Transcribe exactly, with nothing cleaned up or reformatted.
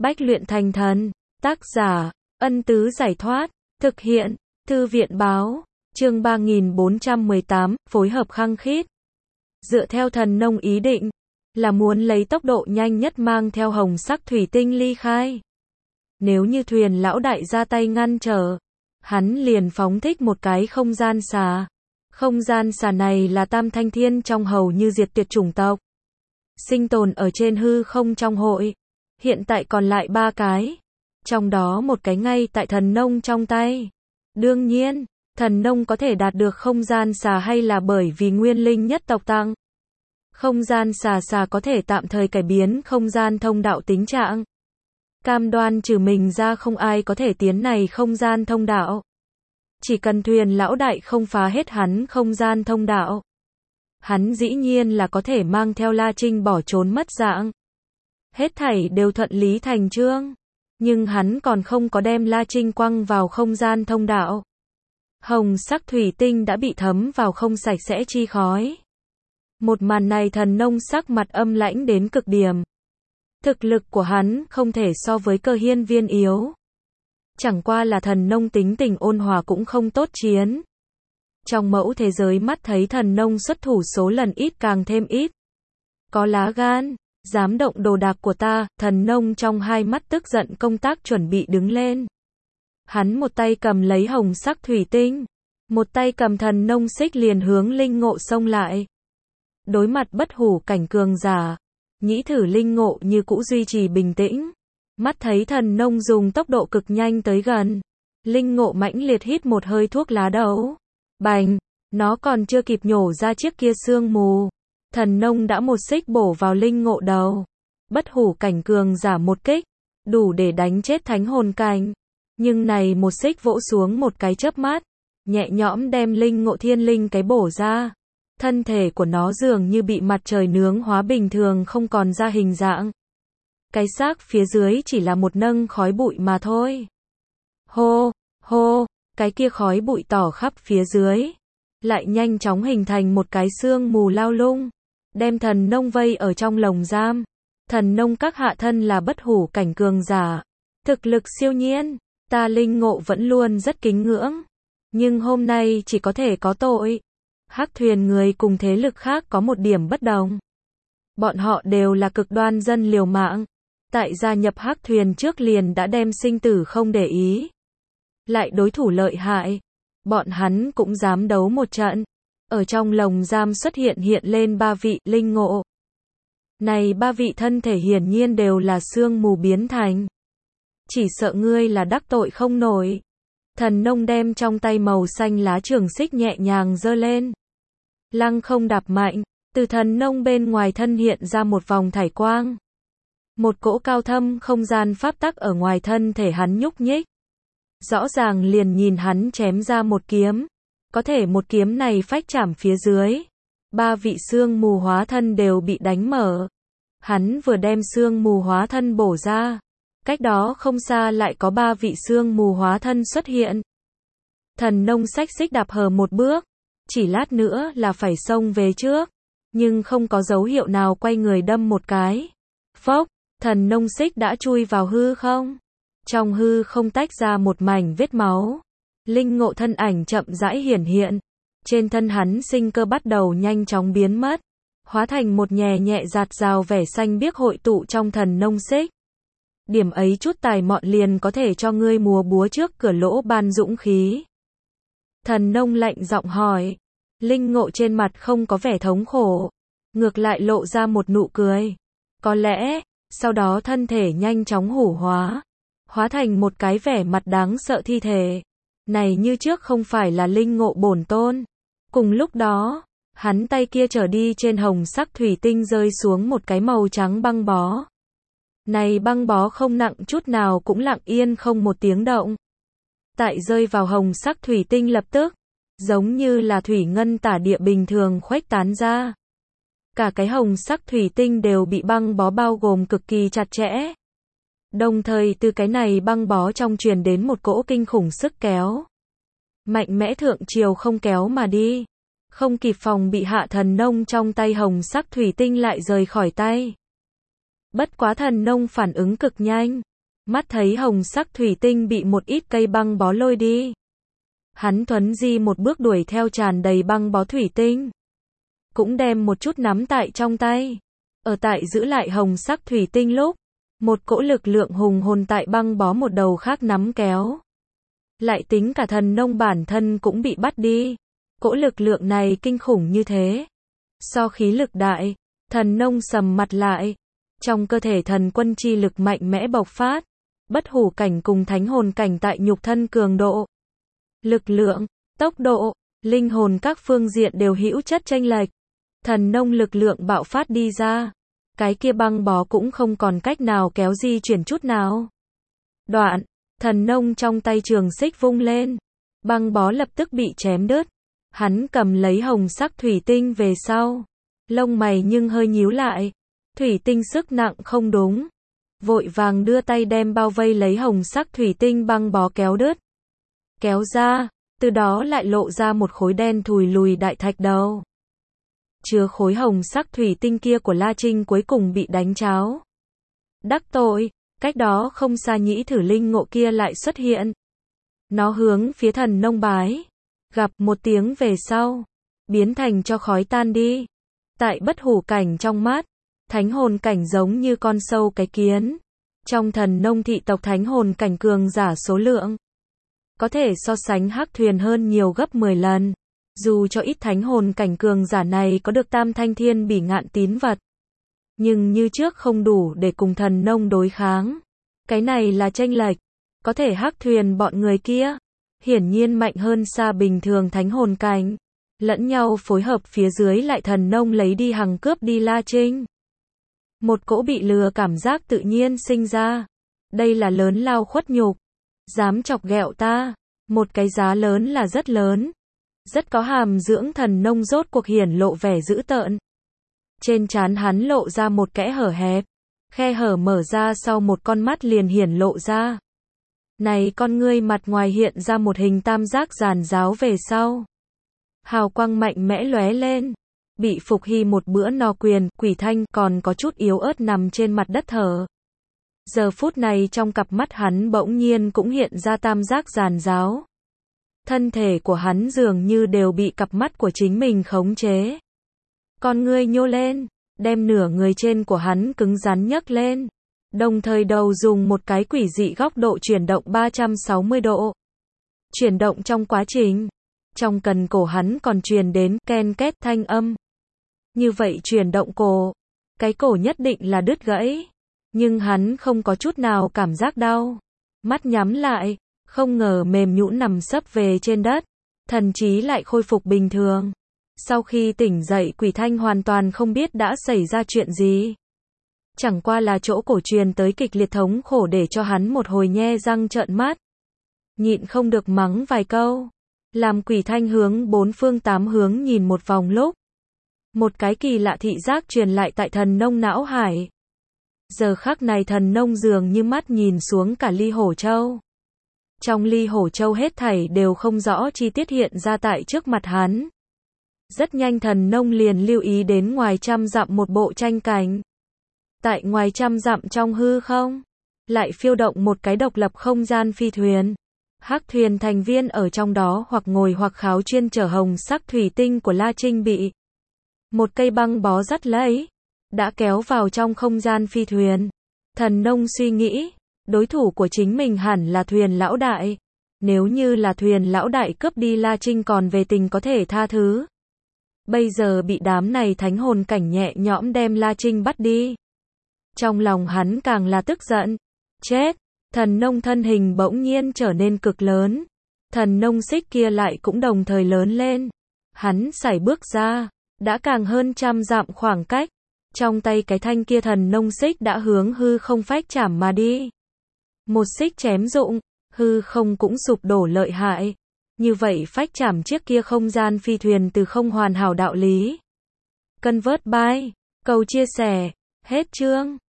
Bách luyện thành thần. Tác giả, Ân Tứ Giải Thoát. Thực hiện, Thư viện Báo. Chương ba nghìn bốn trăm mười tám, phối hợp khăng khít. Dựa theo thần nông ý định, là muốn lấy tốc độ nhanh nhất mang theo hồng sắc thủy tinh ly khai. Nếu như thuyền lão đại ra tay ngăn trở, hắn liền phóng thích một cái không gian xà. Không gian xà này là tam thanh thiên trong hầu như diệt tuyệt chủng tộc. Sinh tồn ở trên hư không trong hội. Hiện tại còn lại ba cái. Trong đó một cái ngay tại thần nông trong tay. Đương nhiên, thần nông có thể đạt được không gian xà hay là bởi vì nguyên linh nhất tộc tăng. Không gian xà xà có thể tạm thời cải biến không gian thông đạo tính trạng. Cam đoan trừ mình ra không ai có thể tiến này không gian thông đạo. Chỉ cần thuyền lão đại không phá hết hắn không gian thông đạo. Hắn dĩ nhiên là có thể mang theo La Trinh bỏ trốn mất dạng. Hết thảy đều thuận lý thành chương. Nhưng hắn còn không có đem La Trinh quăng vào không gian thông đạo. Hồng sắc thủy tinh đã bị thấm vào không sạch sẽ chi khói. Một màn này thần nông sắc mặt âm lãnh đến cực điểm. Thực lực của hắn không thể so với Cơ Hiên Viên yếu. Chẳng qua là thần nông tính tình ôn hòa cũng không tốt chiến. Trong mẫu thế giới mắt thấy thần nông xuất thủ số lần ít càng thêm ít. Có lá gan, dám động đồ đạc của ta, thần nông trong hai mắt tức giận công tác chuẩn bị đứng lên. Hắn một tay cầm lấy hồng sắc thủy tinh, một tay cầm thần nông xích liền hướng linh ngộ xông lại. Đối mặt bất hủ cảnh cường giả, nhĩ thử linh ngộ như cũ duy trì bình tĩnh. Mắt thấy thần nông dùng tốc độ cực nhanh tới gần. Linh ngộ mãnh liệt hít một hơi thuốc lá đấu. Bành, nó còn chưa kịp nhổ ra chiếc kia sương mù. Thần nông đã một xích bổ vào linh ngộ đầu. Bất hủ cảnh cường giả một kích, đủ để đánh chết thánh hồn cảnh. Nhưng này một xích vỗ xuống một cái chớp mắt, nhẹ nhõm đem linh ngộ thiên linh cái bổ ra. Thân thể của nó dường như bị mặt trời nướng hóa bình thường không còn ra hình dạng. Cái xác phía dưới chỉ là một nâng khói bụi mà thôi. Hô, hô, cái kia khói bụi tỏ khắp phía dưới. Lại nhanh chóng hình thành một cái sương mù lao lung. Đem thần nông vây ở trong lồng giam. Thần nông các hạ thân là bất hủ cảnh cường giả. Thực lực siêu nhiên, ta linh ngộ vẫn luôn rất kính ngưỡng. Nhưng hôm nay chỉ có thể có tội. Hắc thuyền người cùng thế lực khác có một điểm bất đồng. Bọn họ đều là cực đoan dân liều mạng. Tại gia nhập hắc thuyền trước liền đã đem sinh tử không để ý. Lại đối thủ lợi hại. Bọn hắn cũng dám đấu một trận. Ở trong lồng giam xuất hiện hiện lên ba vị linh ngộ. Này ba vị thân thể hiển nhiên đều là sương mù biến thành. Chỉ sợ ngươi là đắc tội không nổi. Thần nông đem trong tay màu xanh lá trường xích nhẹ nhàng giơ lên. Lăng không đạp mạnh, từ thần nông bên ngoài thân hiện ra một vòng thải quang. Một cỗ cao thâm không gian pháp tắc ở ngoài thân thể hắn nhúc nhích. Rõ ràng liền nhìn hắn chém ra một kiếm. Có thể một kiếm này phách chạm phía dưới. Ba vị xương mù hóa thân đều bị đánh mở. Hắn vừa đem xương mù hóa thân bổ ra. Cách đó không xa lại có ba vị xương mù hóa thân xuất hiện. Thần nông xách xích đạp hờ một bước. Chỉ lát nữa là phải xông về trước. Nhưng không có dấu hiệu nào quay người đâm một cái. Phốc, thần nông xích đã chui vào hư không. Trong hư không tách ra một mảnh vết máu. Linh ngộ thân ảnh chậm rãi hiển hiện. Trên thân hắn sinh cơ bắt đầu nhanh chóng biến mất. Hóa thành một nhè nhẹ giạt rào vẻ xanh biếc hội tụ trong thần nông xích. Điểm ấy chút tài mọn liền có thể cho ngươi múa búa trước cửa lỗ ban dũng khí. Thần nông lạnh giọng hỏi. Linh ngộ trên mặt không có vẻ thống khổ. Ngược lại lộ ra một nụ cười. Có lẽ, sau đó thân thể nhanh chóng hủ hóa. Hóa thành một cái vẻ mặt đáng sợ thi thể. Này như trước không phải là linh ngộ bổn tôn. Cùng lúc đó, hắn tay kia trở đi trên hồng sắc thủy tinh rơi xuống một cái màu trắng băng bó. Này băng bó không nặng chút nào cũng lặng yên không một tiếng động. Tại rơi vào hồng sắc thủy tinh lập tức, giống như là thủy ngân tả địa bình thường khuếch tán ra. Cả cái hồng sắc thủy tinh đều bị băng bó bao gồm cực kỳ chặt chẽ. Đồng thời từ cái này băng bó trong truyền đến một cỗ kinh khủng sức kéo. Mạnh mẽ thượng triều không kéo mà đi. Không kịp phòng bị hạ thần nông trong tay hồng sắc thủy tinh lại rời khỏi tay. Bất quá thần nông phản ứng cực nhanh. Mắt thấy hồng sắc thủy tinh bị một ít cây băng bó lôi đi. Hắn thuấn di một bước đuổi theo tràn đầy băng bó thủy tinh. Cũng đem một chút nắm tại trong tay. Ở tại giữ lại hồng sắc thủy tinh lúc, một cỗ lực lượng hùng hồn tại băng bó một đầu khác nắm kéo. Lại tính cả thần nông bản thân cũng bị bắt đi. Cỗ lực lượng này kinh khủng như thế. So khí lực đại, thần nông sầm mặt lại. Trong cơ thể thần quân chi lực mạnh mẽ bộc phát. Bất hủ cảnh cùng thánh hồn cảnh tại nhục thân cường độ. Lực lượng, tốc độ, linh hồn các phương diện đều hữu chất chênh lệch. Thần nông lực lượng bạo phát đi ra. Cái kia băng bó cũng không còn cách nào kéo di chuyển chút nào. Đoạn, thần nông trong tay trường xích vung lên. Băng bó lập tức bị chém đứt. Hắn cầm lấy hồng sắc thủy tinh về sau. Lông mày nhưng hơi nhíu lại. Thủy tinh sức nặng không đúng. Vội vàng đưa tay đem bao vây lấy hồng sắc thủy tinh băng bó kéo đứt. Kéo ra, từ đó lại lộ ra một khối đen thùi lùi đại thạch đầu. Chứa khối hồng sắc thủy tinh kia của La Trinh cuối cùng bị đánh cháo. Đắc tội, cách đó không xa nhĩ thử linh ngộ kia lại xuất hiện. Nó hướng phía thần nông bái. Gặp một tiếng về sau. Biến thành cho khói tan đi. Tại bất hủ cảnh trong mắt. Thánh hồn cảnh giống như con sâu cái kiến. Trong thần nông thị tộc thánh hồn cảnh cường giả số lượng. Có thể so sánh hắc thuyền hơn nhiều gấp mười lần. Dù cho ít thánh hồn cảnh cường giả này có được tam thanh thiên bỉ ngạn tín vật. Nhưng như trước không đủ để cùng thần nông đối kháng. Cái này là chênh lệch. Có thể hắc thuyền bọn người kia. Hiển nhiên mạnh hơn xa bình thường thánh hồn cảnh. Lẫn nhau phối hợp phía dưới lại thần nông lấy đi hằng cướp đi La Trinh. Một cỗ bị lừa cảm giác tự nhiên sinh ra. Đây là lớn lao khuất nhục. Dám chọc ghẹo ta. Một cái giá lớn là rất lớn. Rất có hàm dưỡng thần nông rốt cuộc hiển lộ vẻ dữ tợn. Trên trán hắn lộ ra một kẽ hở hẹp. Khe hở mở ra sau một con mắt liền hiển lộ ra. Này con ngươi mặt ngoài hiện ra một hình tam giác giàn giáo về sau. Hào quang mạnh mẽ lóe lên. Bị Phục Hy một bữa no quyền, Quỷ Thanh còn có chút yếu ớt nằm trên mặt đất thở. Giờ phút này trong cặp mắt hắn bỗng nhiên cũng hiện ra tam giác giàn giáo. Thân thể của hắn dường như đều bị cặp mắt của chính mình khống chế. Con ngươi nhô lên, đem nửa người trên của hắn cứng rắn nhấc lên. Đồng thời đầu dùng một cái quỷ dị góc độ chuyển động ba trăm sáu mươi độ. Chuyển động trong quá trình, trong cần cổ hắn còn truyền đến ken két thanh âm. Như vậy chuyển động cổ, cái cổ nhất định là đứt gãy. Nhưng hắn không có chút nào cảm giác đau. Mắt nhắm lại, không ngờ mềm nhũn nằm sấp về trên đất. Thần trí lại khôi phục bình thường. Sau khi tỉnh dậy Quỷ Thanh hoàn toàn không biết đã xảy ra chuyện gì. Chẳng qua là chỗ cổ truyền tới kịch liệt thống khổ để cho hắn một hồi nhe răng trợn mắt. Nhịn không được mắng vài câu. Làm Quỷ Thanh hướng bốn phương tám hướng nhìn một vòng lúc. Một cái kỳ lạ thị giác truyền lại tại thần nông não hải. Giờ khắc này thần nông dường như mắt nhìn xuống cả ly hổ châu. Trong ly hổ châu hết thảy đều không rõ chi tiết hiện ra tại trước mặt hắn. Rất nhanh thần nông liền lưu ý đến ngoài trăm dặm một bộ tranh cảnh. Tại ngoài trăm dặm trong hư không, lại phiêu động một cái độc lập không gian phi thuyền. Hắc thuyền thành viên ở trong đó hoặc ngồi hoặc kháo chuyên chở hồng sắc thủy tinh của La Trinh bị một cây băng bó dắt lấy, đã kéo vào trong không gian phi thuyền. Thần nông suy nghĩ, đối thủ của chính mình hẳn là thuyền lão đại. Nếu như là thuyền lão đại cướp đi La Trinh còn về tình có thể tha thứ. Bây giờ bị đám này thánh hồn cảnh nhẹ nhõm đem La Trinh bắt đi. Trong lòng hắn càng là tức giận. Chết! Thần nông thân hình bỗng nhiên trở nên cực lớn. Thần nông xích kia lại cũng đồng thời lớn lên. Hắn sải bước ra, đã càng hơn trăm dặm khoảng cách. Trong tay cái thanh kia thần nông xích đã hướng hư không phách chảm mà đi. Một xích chém rụng, hư không cũng sụp đổ lợi hại. Như vậy phách chảm chiếc kia không gian phi thuyền từ không hoàn hảo đạo lý. Convert by, cầu chia sẻ, hết chương.